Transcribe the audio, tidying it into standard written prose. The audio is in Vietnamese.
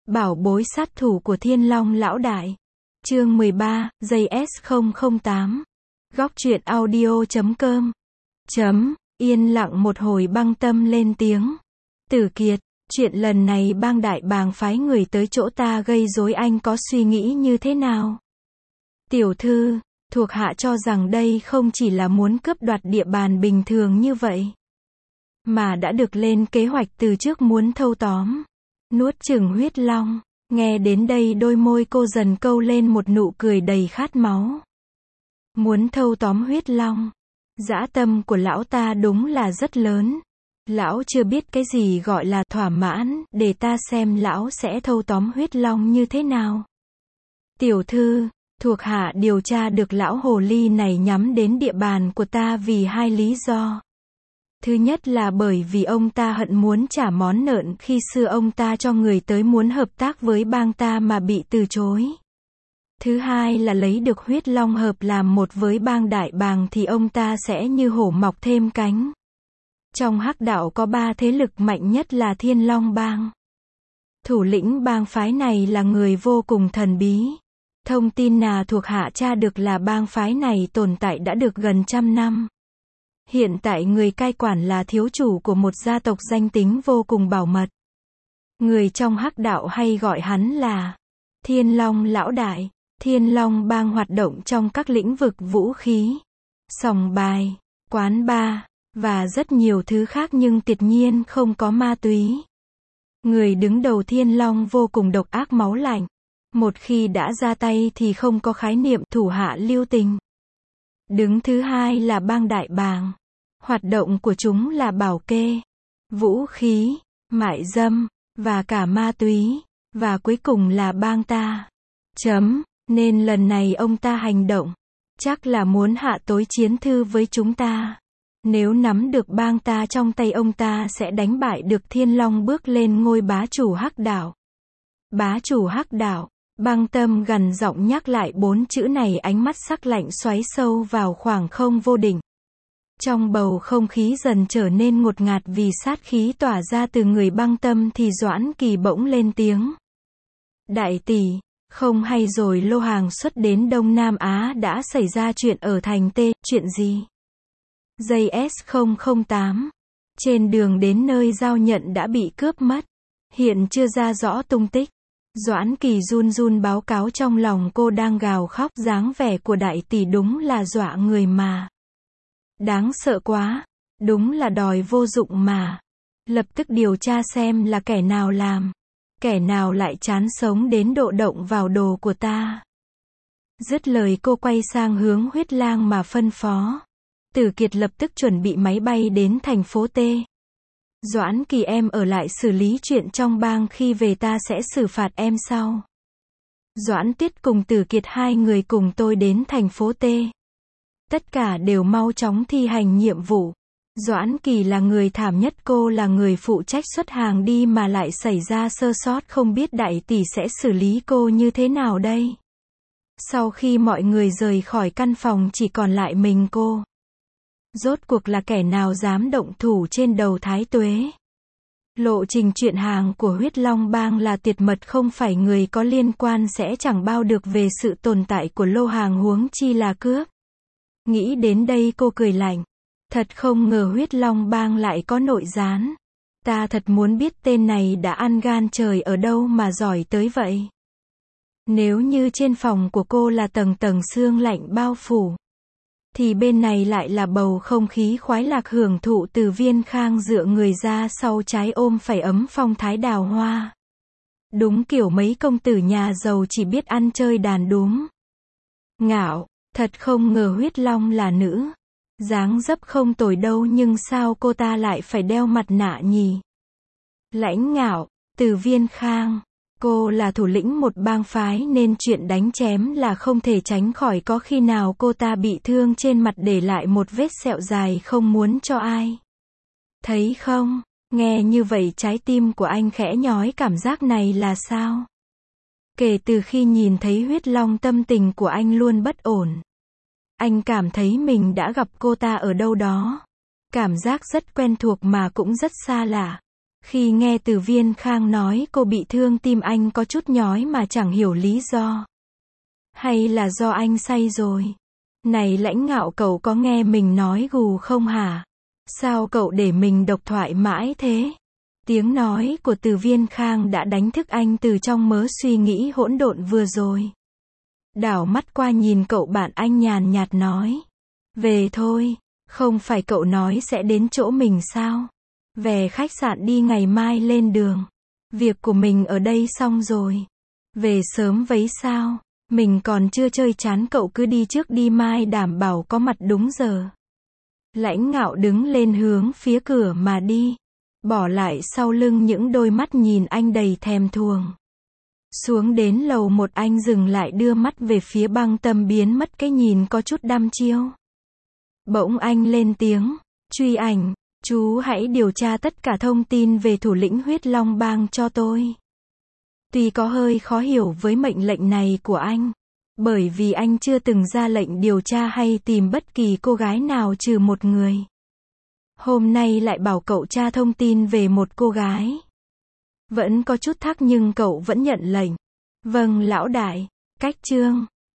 Bảo bối sát thủ của Thiên Long lão đại. Chương 13, giây S008. Góc truyện audio.com. Yên lặng một hồi băng tâm lên tiếng. Tử Kiệt, chuyện lần này bang đại bàng phái người tới chỗ ta gây rối, anh có suy nghĩ như thế nào? Tiểu thư, thuộc hạ cho rằng đây không chỉ là muốn cướp đoạt địa bàn bình thường như vậy, mà đã được lên kế hoạch từ trước, muốn thâu tóm, nuốt chửng huyết long. Nghe đến đây đôi môi cô dần câu lên một nụ cười đầy khát máu. Muốn thâu tóm huyết long. Dã tâm của lão ta đúng là rất lớn. Lão chưa biết cái gì gọi là thỏa mãn, để ta xem lão sẽ thâu tóm huyết long như thế nào. Tiểu thư, thuộc hạ điều tra được lão hồ ly này nhắm đến địa bàn của ta vì hai lý do. Thứ nhất là bởi vì ông ta hận muốn trả món nợ khi xưa ông ta cho người tới muốn hợp tác với bang ta mà bị từ chối. Thứ hai là lấy được huyết long hợp làm một với bang đại bàng thì ông ta sẽ như hổ mọc thêm cánh. Trong hắc đạo có 3 thế lực mạnh nhất là Thiên Long bang. Thủ lĩnh bang phái này là người vô cùng thần bí. Thông tin thuộc hạ tra được là bang phái này tồn tại đã được gần 100 năm. Hiện tại người cai quản là thiếu chủ của một gia tộc danh tính vô cùng bảo mật. Người trong hắc đạo hay gọi hắn là Thiên Long lão đại. Thiên Long bang hoạt động trong các lĩnh vực vũ khí, sòng bài, quán bar, và rất nhiều thứ khác, nhưng tuyệt nhiên không có ma túy. Người đứng đầu Thiên Long vô cùng độc ác máu lạnh. Một khi đã ra tay thì không có khái niệm thủ hạ lưu tình. Đứng thứ hai là bang đại bàng. Hoạt động của chúng là bảo kê, vũ khí, mại dâm, và cả ma túy. Và cuối cùng là bang ta. Nên lần này ông ta hành động, chắc là muốn hạ tối chiến thư với chúng ta. Nếu nắm được bang ta trong tay, ông ta sẽ đánh bại được Thiên Long, bước lên ngôi bá chủ hắc đạo. Bá chủ hắc đạo. Băng tâm gằn giọng nhắc lại 4 chữ này, ánh mắt sắc lạnh xoáy sâu vào khoảng không vô định. Trong bầu không khí dần trở nên ngột ngạt vì sát khí tỏa ra từ người băng tâm thì Doãn Kỳ bỗng lên tiếng. Đại tỷ, không hay rồi, lô hàng xuất đến Đông Nam Á đã xảy ra chuyện ở thành T, chuyện gì? Giây S008. Trên đường đến nơi giao nhận đã bị cướp mất. Hiện chưa ra rõ tung tích. Doãn Kỳ run run báo cáo, trong lòng cô đang gào khóc, dáng vẻ của đại tỷ đúng là dọa người mà. Đáng sợ quá, đúng là đòi vô dụng mà. Lập tức điều tra xem là kẻ nào làm. Kẻ nào lại chán sống đến độ động vào đồ của ta. Dứt lời cô quay sang hướng huyết lang mà phân phó. Tử Kiệt lập tức chuẩn bị máy bay đến thành phố T. Doãn Kỳ, em ở lại xử lý chuyện trong bang, khi về ta sẽ xử phạt em sau. Doãn Tuyết cùng Tử Kiệt hai người cùng tôi đến thành phố T. Tất cả đều mau chóng thi hành nhiệm vụ. Doãn Kỳ là người thảm nhất, cô là người phụ trách xuất hàng đi mà lại xảy ra sơ sót, không biết đại tỷ sẽ xử lý cô như thế nào đây. Sau khi mọi người rời khỏi căn phòng chỉ còn lại mình cô. Rốt cuộc là kẻ nào dám động thủ trên đầu Thái Tuế? Lộ trình chuyện hàng của huyết long bang là tuyệt mật, không phải người có liên quan sẽ chẳng bao được về sự tồn tại của lô hàng, huống chi là cướp. Nghĩ đến đây cô cười lạnh. Thật không ngờ huyết long bang lại có nội gián. Ta thật muốn biết tên này đã ăn gan trời ở đâu mà giỏi tới vậy. Nếu như trên phòng của cô là tầng tầng sương lạnh bao phủ, thì bên này lại là bầu không khí khoái lạc hưởng thụ từ Viên Khang dựa người ra sau trái ôm phải ấm phong thái đào hoa. Đúng kiểu mấy công tử nhà giàu chỉ biết ăn chơi đàn đúm. Ngạo, thật không ngờ huyết long là nữ. Dáng dấp không tồi đâu, nhưng sao cô ta lại phải đeo mặt nạ nhỉ? Lãnh Ngạo, từ Viên Khang. Cô là thủ lĩnh một bang phái nên chuyện đánh chém là không thể tránh khỏi, có khi nào cô ta bị thương trên mặt để lại một vết sẹo dài không muốn cho ai thấy không? Nghe như vậy trái tim của anh khẽ nhói, cảm giác này là sao? Kể từ khi nhìn thấy huyết long, tâm tình của anh luôn bất ổn. Anh cảm thấy mình đã gặp cô ta ở đâu đó. Cảm giác rất quen thuộc mà cũng rất xa lạ. Khi nghe Từ Viên Khang nói cô bị thương tim anh có chút nhói mà chẳng hiểu lý do. Hay là do anh say rồi? Này Lãnh Ngạo, cậu có nghe mình nói gù không hả? Sao cậu để mình độc thoại mãi thế? Tiếng nói của Từ Viên Khang đã đánh thức anh từ trong mớ suy nghĩ hỗn độn vừa rồi. Đảo mắt qua nhìn cậu bạn, anh nhàn nhạt nói. Về thôi, không phải cậu nói sẽ đến chỗ mình sao? Về khách sạn đi, ngày mai lên đường. Việc của mình ở đây xong rồi. Về sớm vấy sao? Mình còn chưa chơi chán, cậu cứ đi trước đi, mai đảm bảo có mặt đúng giờ. Lãnh Ngạo đứng lên hướng phía cửa mà đi. Bỏ lại sau lưng những đôi mắt nhìn anh đầy thèm thuồng. Xuống đến lầu 1 anh dừng lại đưa mắt về phía Băng Tâm, biến mất cái nhìn có chút đăm chiêu. Bỗng anh lên tiếng. Truy Ảnh, chú hãy điều tra tất cả thông tin về thủ lĩnh Huyết Long Bang cho tôi. Tuy có hơi khó hiểu với mệnh lệnh này của anh, bởi vì anh chưa từng ra lệnh điều tra hay tìm bất kỳ cô gái nào trừ một người. Hôm nay lại bảo cậu tra thông tin về một cô gái. Vẫn có chút thắc nhưng cậu vẫn nhận lệnh. Vâng lão đại. Cách chương